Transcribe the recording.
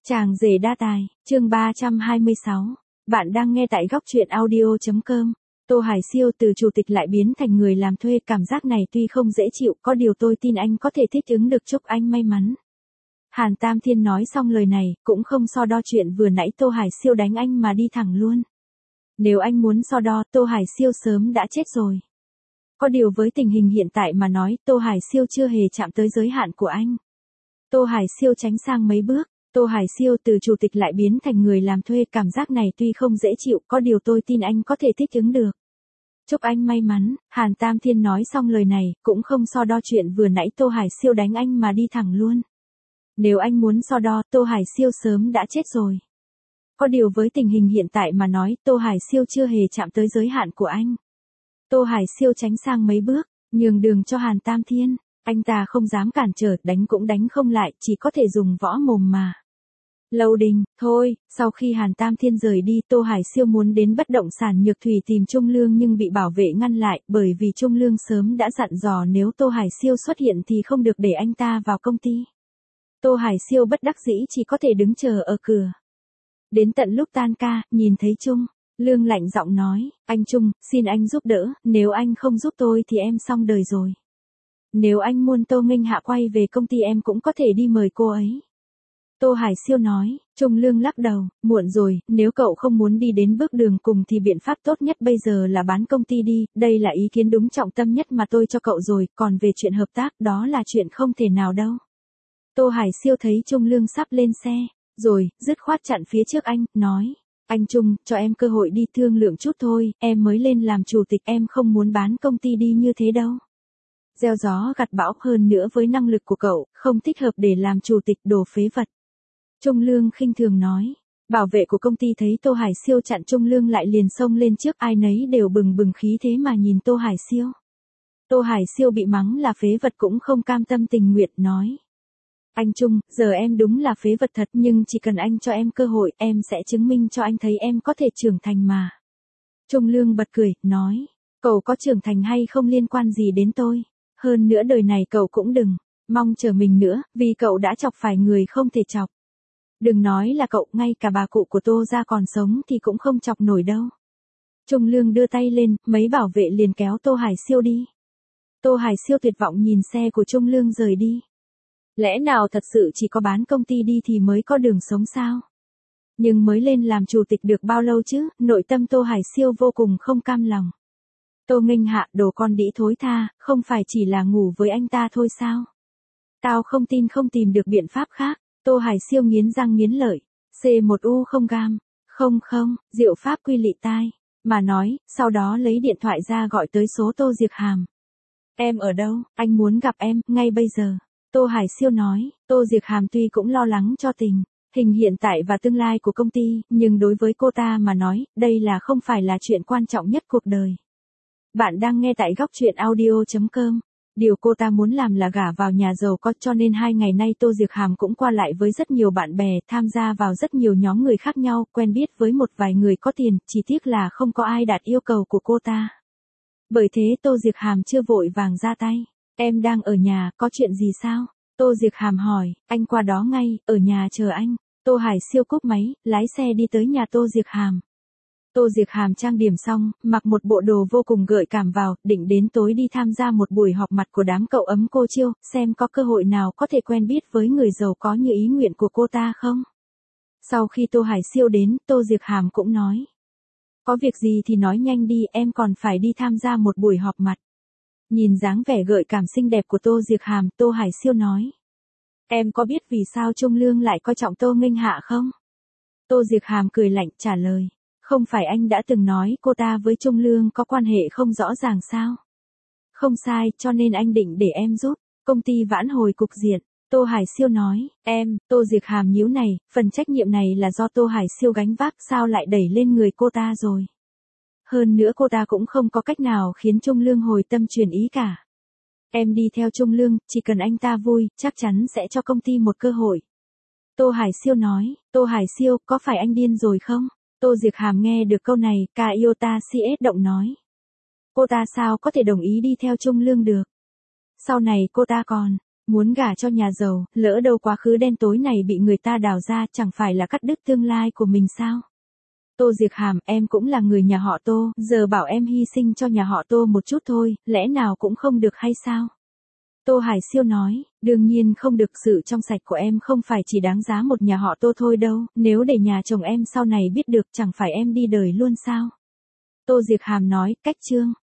Chàng rể đa tài, chương 326. Bạn đang nghe tại góc truyện audio.com. Tô Hải Siêu từ chủ tịch lại biến thành người làm thuê, cảm giác này tuy không dễ chịu, có điều tôi tin anh có thể thích ứng được, chúc anh may mắn. Hàn Tam Thiên nói xong lời này, cũng không so đo chuyện vừa nãy Tô Hải Siêu đánh anh mà đi thẳng luôn. Nếu anh muốn so đo, Tô Hải Siêu sớm đã chết rồi. Có điều với tình hình hiện tại mà nói, Tô Hải Siêu chưa hề chạm tới giới hạn của anh. Tô Hải Siêu tránh sang mấy bước. Tô Hải Siêu từ chủ tịch lại biến thành người làm thuê, cảm giác này tuy không dễ chịu, có điều tôi tin anh có thể thích ứng được. Chúc anh may mắn. Hàn Tam Thiên nói xong lời này, cũng không so đo chuyện vừa nãy Tô Hải Siêu đánh anh mà đi thẳng luôn. Nếu anh muốn so đo, Tô Hải Siêu sớm đã chết rồi. Có điều với tình hình hiện tại mà nói, Tô Hải Siêu chưa hề chạm tới giới hạn của anh. Tô Hải Siêu tránh sang mấy bước, nhường đường cho Hàn Tam Thiên. Anh ta không dám cản trở, đánh cũng đánh không lại, chỉ có thể dùng võ mồm mà. Lâu Đình, thôi, sau khi Hàn Tam Thiên rời đi, Tô Hải Siêu muốn đến bất động sản Nhược Thủy tìm Trung Lương nhưng bị bảo vệ ngăn lại, bởi vì Trung Lương sớm đã dặn dò nếu Tô Hải Siêu xuất hiện thì không được để anh ta vào công ty. Tô Hải Siêu bất đắc dĩ chỉ có thể đứng chờ ở cửa. Đến tận lúc tan ca, nhìn thấy Trung Lương lạnh giọng nói, anh Trung, xin anh giúp đỡ, nếu anh không giúp tôi thì em xong đời rồi. Nếu anh muốn Tô Nghênh Hạ quay về công ty em cũng có thể đi mời cô ấy. Tô Hải Siêu nói. Trung Lương lắc đầu, muộn rồi, nếu cậu không muốn đi đến bước đường cùng thì biện pháp tốt nhất bây giờ là bán công ty đi, đây là ý kiến đúng trọng tâm nhất mà tôi cho cậu rồi, còn về chuyện hợp tác đó là chuyện không thể nào đâu. Tô Hải Siêu thấy Trung Lương sắp lên xe, rồi, dứt khoát chặn phía trước anh, nói, anh Trung, cho em cơ hội đi thương lượng chút thôi, em mới lên làm chủ tịch, em không muốn bán công ty đi như thế đâu. Gieo gió gặt bão, hơn nữa với năng lực của cậu, không thích hợp để làm chủ tịch, đồ phế vật. Trung Lương khinh thường nói. Bảo vệ của công ty thấy Tô Hải Siêu chặn Trung Lương lại liền xông lên trước, ai nấy đều bừng bừng khí thế mà nhìn Tô Hải Siêu. Tô Hải Siêu bị mắng là phế vật cũng không cam tâm tình nguyện, nói. Anh Trung, giờ em đúng là phế vật thật, nhưng chỉ cần anh cho em cơ hội, em sẽ chứng minh cho anh thấy em có thể trưởng thành mà. Trung Lương bật cười, nói. Cậu có trưởng thành hay không liên quan gì đến tôi. Hơn nữa đời này cậu cũng đừng mong chờ mình nữa, vì cậu đã chọc phải người không thể chọc. Đừng nói là cậu, ngay cả bà cụ của Tô gia còn sống thì cũng không chọc nổi đâu. Trung Lương đưa tay lên, mấy bảo vệ liền kéo Tô Hải Siêu đi. Tô Hải Siêu tuyệt vọng nhìn xe của Trung Lương rời đi. Lẽ nào thật sự chỉ có bán công ty đi thì mới có đường sống sao? Nhưng mới lên làm chủ tịch được bao lâu chứ, nội tâm Tô Hải Siêu vô cùng không cam lòng. Tô Nghênh Hạ, đồ con đĩ thối tha, không phải chỉ là ngủ với anh ta thôi sao? Tao không tin không tìm được biện pháp khác. Tô Hải Siêu nghiến răng nghiến lợi. C1U không gam. Không, diệu pháp quy lị tai. Mà nói, sau đó lấy điện thoại ra gọi tới số Tô Diệc Hàm. Em ở đâu, anh muốn gặp em, ngay bây giờ. Tô Hải Siêu nói. Tô Diệc Hàm tuy cũng lo lắng cho tình hình hiện tại và tương lai của công ty, nhưng đối với cô ta mà nói, đây là không phải là chuyện quan trọng nhất cuộc đời. Bạn đang nghe tại góc truyện audio.com. Điều cô ta muốn làm là gả vào nhà giàu có, cho nên 2 ngày nay Tô Diệc Hàm cũng qua lại với rất nhiều bạn bè, tham gia vào rất nhiều nhóm người khác nhau, quen biết với một vài người có tiền, chỉ tiếc là không có ai đạt yêu cầu của cô ta. Bởi thế Tô Diệc Hàm chưa vội vàng ra tay. Em đang ở nhà, có chuyện gì sao? Tô Diệc Hàm hỏi. Anh qua đó ngay, ở nhà chờ anh. Tô Hải Siêu cúp máy, lái xe đi tới nhà Tô Diệc Hàm. Tô Diệc Hàm trang điểm xong, mặc một bộ đồ vô cùng gợi cảm vào, định đến tối đi tham gia một buổi họp mặt của đám cậu ấm cô Chiêu, xem có cơ hội nào có thể quen biết với người giàu có như ý nguyện của cô ta không. Sau khi Tô Hải Siêu đến, Tô Diệc Hàm cũng nói. Có việc gì thì nói nhanh đi, em còn phải đi tham gia một buổi họp mặt. Nhìn dáng vẻ gợi cảm xinh đẹp của Tô Diệc Hàm, Tô Hải Siêu nói. Em có biết vì sao Trung Lương lại coi trọng Tô Nghênh Hạ không? Tô Diệc Hàm cười lạnh trả lời. Không phải anh đã từng nói cô ta với Trung Lương có quan hệ không rõ ràng sao? Không sai, cho nên anh định để em giúp công ty vãn hồi cục diện. Tô Hải Siêu nói. Em, Tô Diệc Hàm nhíu này, phần trách nhiệm này là do Tô Hải Siêu gánh vác, sao lại đẩy lên người cô ta rồi? Hơn nữa cô ta cũng không có cách nào khiến Trung Lương hồi tâm chuyển ý cả. Em đi theo Trung Lương, chỉ cần anh ta vui, chắc chắn sẽ cho công ty một cơ hội. Tô Hải Siêu nói. Tô Hải Siêu, có phải anh điên rồi không? Tô Diệc Hàm nghe được câu này, ca iota CS động nói. Cô ta sao có thể đồng ý đi theo Trung Lương được? Sau này cô ta còn Muốn gả cho nhà giàu, lỡ đâu quá khứ đen tối này bị người ta đào ra chẳng phải là cắt đứt tương lai của mình sao? Tô Diệc Hàm, em cũng là người nhà họ Tô, giờ bảo em hy sinh cho nhà họ Tô một chút thôi, lẽ nào cũng không được hay sao? Tô Hải Siêu nói, đương nhiên không được, sự trong sạch của em không phải chỉ đáng giá một nhà họ Tô thôi đâu, nếu để nhà chồng em sau này biết được chẳng phải em đi đời luôn sao? Tô Diệc Hàm nói, cách chương.